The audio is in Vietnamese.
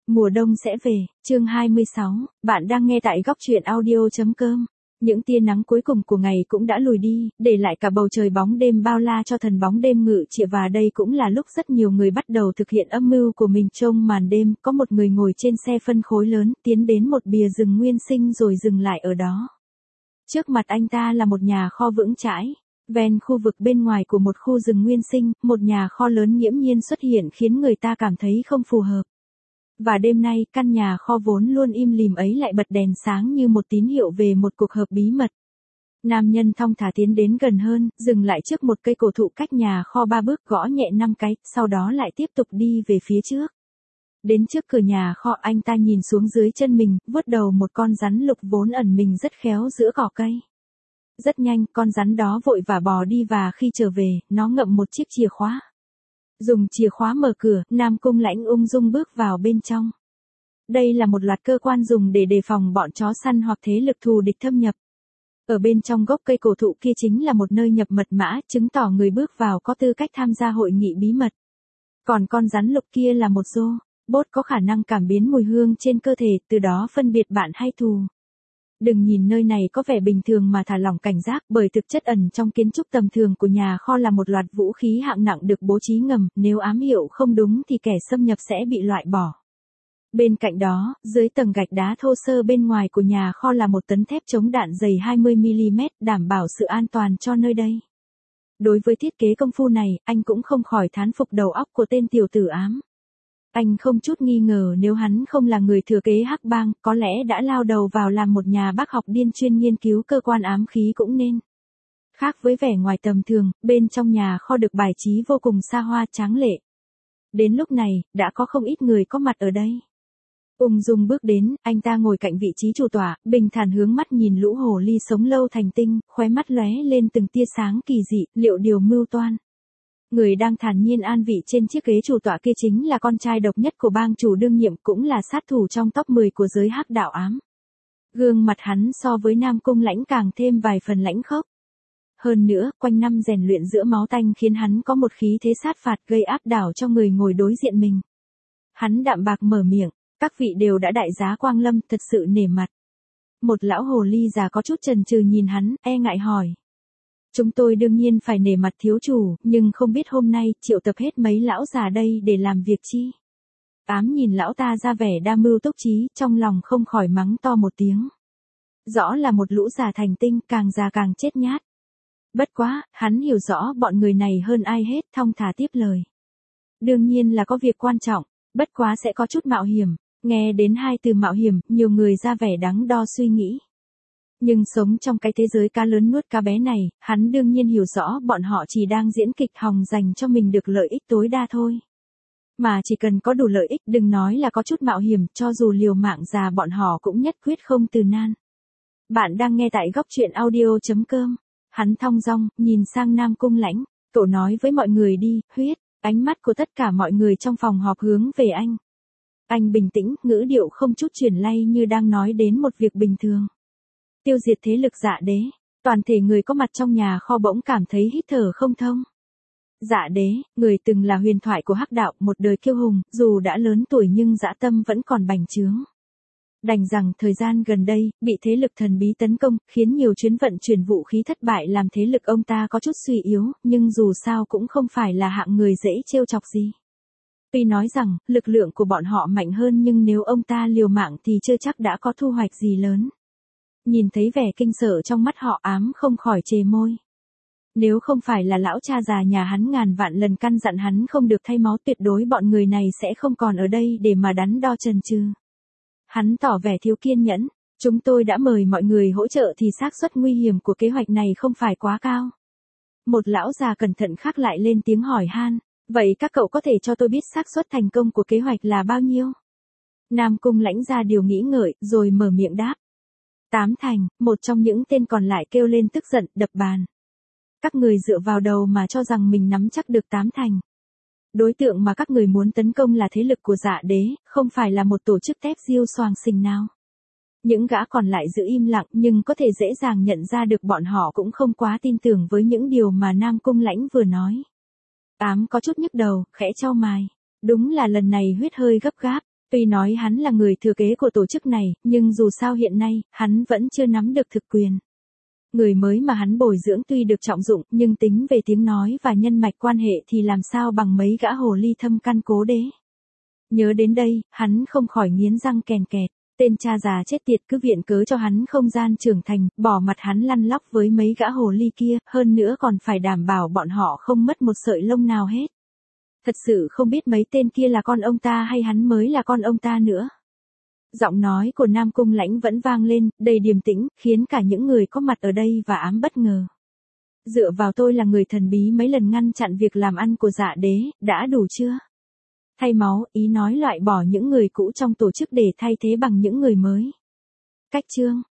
Mùa đông sẽ về, chương 26, bạn đang nghe tại góc truyện audio.com. Những tia nắng cuối cùng của ngày cũng đã lùi đi, để lại cả bầu trời bóng đêm bao la cho thần bóng đêm ngự trị, và đây cũng là lúc rất nhiều người bắt đầu thực hiện âm mưu của mình. Trong màn đêm, có một người ngồi trên xe phân khối lớn, tiến đến một bìa rừng nguyên sinh rồi dừng lại ở đó. Trước mặt anh ta là một nhà kho vững chãi. Ven khu vực bên ngoài của một khu rừng nguyên sinh, một nhà kho lớn nghiễm nhiên xuất hiện khiến người ta cảm thấy không phù hợp. Và đêm nay, căn nhà kho vốn luôn im lìm ấy lại bật đèn sáng như một tín hiệu về một cuộc họp bí mật. Nam nhân thong thả tiến đến gần hơn, dừng lại trước một cây cổ thụ cách nhà kho 3 bước, gõ nhẹ 5 cái, sau đó lại tiếp tục đi về phía trước. Đến trước cửa nhà kho, anh ta nhìn xuống dưới chân mình, vuốt đầu một con rắn lục vốn ẩn mình rất khéo giữa cỏ cây. Rất nhanh, con rắn đó vội vã bò đi, và khi trở về, nó ngậm một chiếc chìa khóa. Dùng chìa khóa mở cửa, Nam Cung Lãnh ung dung bước vào bên trong. Đây là một loạt cơ quan dùng để đề phòng bọn chó săn hoặc thế lực thù địch thâm nhập. Ở bên trong gốc cây cổ thụ kia chính là một nơi nhập mật mã, chứng tỏ người bước vào có tư cách tham gia hội nghị bí mật. Còn con rắn lục kia là một robot có khả năng cảm biến mùi hương trên cơ thể, từ đó phân biệt bạn hay thù. Đừng nhìn nơi này có vẻ bình thường mà thả lỏng cảnh giác, bởi thực chất ẩn trong kiến trúc tầm thường của nhà kho là một loạt vũ khí hạng nặng được bố trí ngầm, nếu ám hiệu không đúng thì kẻ xâm nhập sẽ bị loại bỏ. Bên cạnh đó, dưới tầng gạch đá thô sơ bên ngoài của nhà kho là một tấn thép chống đạn dày 20mm, đảm bảo sự an toàn cho nơi đây. Đối với thiết kế công phu này, anh cũng không khỏi thán phục đầu óc của tên tiểu tử ám. Anh không chút nghi ngờ nếu hắn không là người thừa kế hắc bang, có lẽ đã lao đầu vào làm một nhà bác học điên chuyên nghiên cứu cơ quan ám khí cũng nên. Khác với vẻ ngoài tầm thường, bên trong nhà kho được bài trí vô cùng xa hoa tráng lệ. Đến lúc này, đã có không ít người có mặt ở đây. Ung dung bước đến, anh ta ngồi cạnh vị trí chủ tọa, bình thản hướng mắt nhìn lũ hồ ly sống lâu thành tinh, khóe mắt lóe lên từng tia sáng kỳ dị, liệu điều mưu toan. Người đang thản nhiên an vị trên chiếc ghế chủ tọa kia chính là con trai độc nhất của bang chủ đương nhiệm, cũng là sát thủ trong top 10 của giới hắc đạo ám. Gương mặt hắn so với Nam Cung Lãnh càng thêm vài phần lãnh khốc. Hơn nữa, quanh năm rèn luyện giữa máu tanh khiến hắn có một khí thế sát phạt gây áp đảo cho người ngồi đối diện mình. Hắn đạm bạc mở miệng, các vị đều đã đại giá quang lâm, thật sự nể mặt. Một lão hồ ly già có chút chần chừ nhìn hắn, e ngại hỏi. Chúng tôi đương nhiên phải nể mặt thiếu chủ, nhưng không biết hôm nay triệu tập hết mấy lão già đây để làm việc chi. Ám nhìn lão ta ra vẻ đa mưu túc trí, trong lòng không khỏi mắng to một tiếng. Rõ là một lũ già thành tinh, càng già càng chết nhát. Bất quá, hắn hiểu rõ bọn người này hơn ai hết, thong thả tiếp lời. Đương nhiên là có việc quan trọng, bất quá sẽ có chút mạo hiểm. Nghe đến hai từ mạo hiểm, nhiều người ra vẻ đắn đo suy nghĩ. Nhưng sống trong cái thế giới cá lớn nuốt cá bé này, hắn đương nhiên hiểu rõ bọn họ chỉ đang diễn kịch hòng dành cho mình được lợi ích tối đa thôi. Mà chỉ cần có đủ lợi ích, đừng nói là có chút mạo hiểm, cho dù liều mạng già bọn họ cũng nhất quyết không từ nan. Bạn đang nghe tại góc truyện audio.com. Hắn thong dong, nhìn sang Nam Cung Lãnh, cậu nói với mọi người đi, huyết. Ánh mắt của tất cả mọi người trong phòng họp hướng về anh. Anh bình tĩnh, ngữ điệu không chút chuyển lay như đang nói đến một việc bình thường. Tiêu diệt thế lực Dạ Đế. Toàn thể người có mặt trong nhà kho bỗng cảm thấy hít thở không thông. Dạ Đế, người từng là huyền thoại của hắc đạo, một đời kiêu hùng, dù đã lớn tuổi nhưng dã tâm vẫn còn bành trướng. Đành rằng thời gian gần đây, bị thế lực thần bí tấn công, khiến nhiều chuyến vận chuyển vũ khí thất bại làm thế lực ông ta có chút suy yếu, nhưng dù sao cũng không phải là hạng người dễ trêu chọc gì. Tuy nói rằng, lực lượng của bọn họ mạnh hơn, nhưng nếu ông ta liều mạng thì chưa chắc đã có thu hoạch gì lớn. Nhìn thấy vẻ kinh sợ trong mắt họ, ám không khỏi chề môi. Nếu không phải là lão cha già nhà hắn ngàn vạn lần căn dặn hắn không được thay máu, tuyệt đối bọn người này sẽ không còn ở đây để mà đắn đo chần chừ. Hắn tỏ vẻ thiếu kiên nhẫn, chúng tôi đã mời mọi người hỗ trợ thì xác suất nguy hiểm của kế hoạch này không phải quá cao. Một lão già cẩn thận khác lại lên tiếng hỏi han, vậy các cậu có thể cho tôi biết xác suất thành công của kế hoạch là bao nhiêu? Nam Cung Lãnh ra điều nghĩ ngợi, rồi mở miệng đáp. 8 thành, một trong những tên còn lại kêu lên tức giận, đập bàn. Các người dựa vào đầu mà cho rằng mình nắm chắc được 8 thành. Đối tượng mà các người muốn tấn công là thế lực của Dạ Đế, không phải là một tổ chức tép diêu xoàng xình nào. Những gã còn lại giữ im lặng, nhưng có thể dễ dàng nhận ra được bọn họ cũng không quá tin tưởng với những điều mà Nam Cung Lãnh vừa nói. Ám có chút nhức đầu, khẽ chau mày. Đúng là lần này huyết hơi gấp gáp. Tuy nói hắn là người thừa kế của tổ chức này, nhưng dù sao hiện nay, hắn vẫn chưa nắm được thực quyền. Người mới mà hắn bồi dưỡng tuy được trọng dụng, nhưng tính về tiếng nói và nhân mạch quan hệ thì làm sao bằng mấy gã hồ ly thâm căn cố đế. Nhớ đến đây, hắn không khỏi nghiến răng kèn kẹt. Tên cha già chết tiệt cứ viện cớ cho hắn không gian trưởng thành, bỏ mặt hắn lăn lóc với mấy gã hồ ly kia, hơn nữa còn phải đảm bảo bọn họ không mất một sợi lông nào hết. Thật sự không biết mấy tên kia là con ông ta hay hắn mới là con ông ta nữa. Giọng nói của Nam Cung Lãnh vẫn vang lên, đầy điềm tĩnh, khiến cả những người có mặt ở đây và ám bất ngờ. Dựa vào tôi là người thần bí mấy lần ngăn chặn việc làm ăn của Dạ Đế, đã đủ chưa? Thay máu, ý nói loại bỏ những người cũ trong tổ chức để thay thế bằng những người mới. Cách chương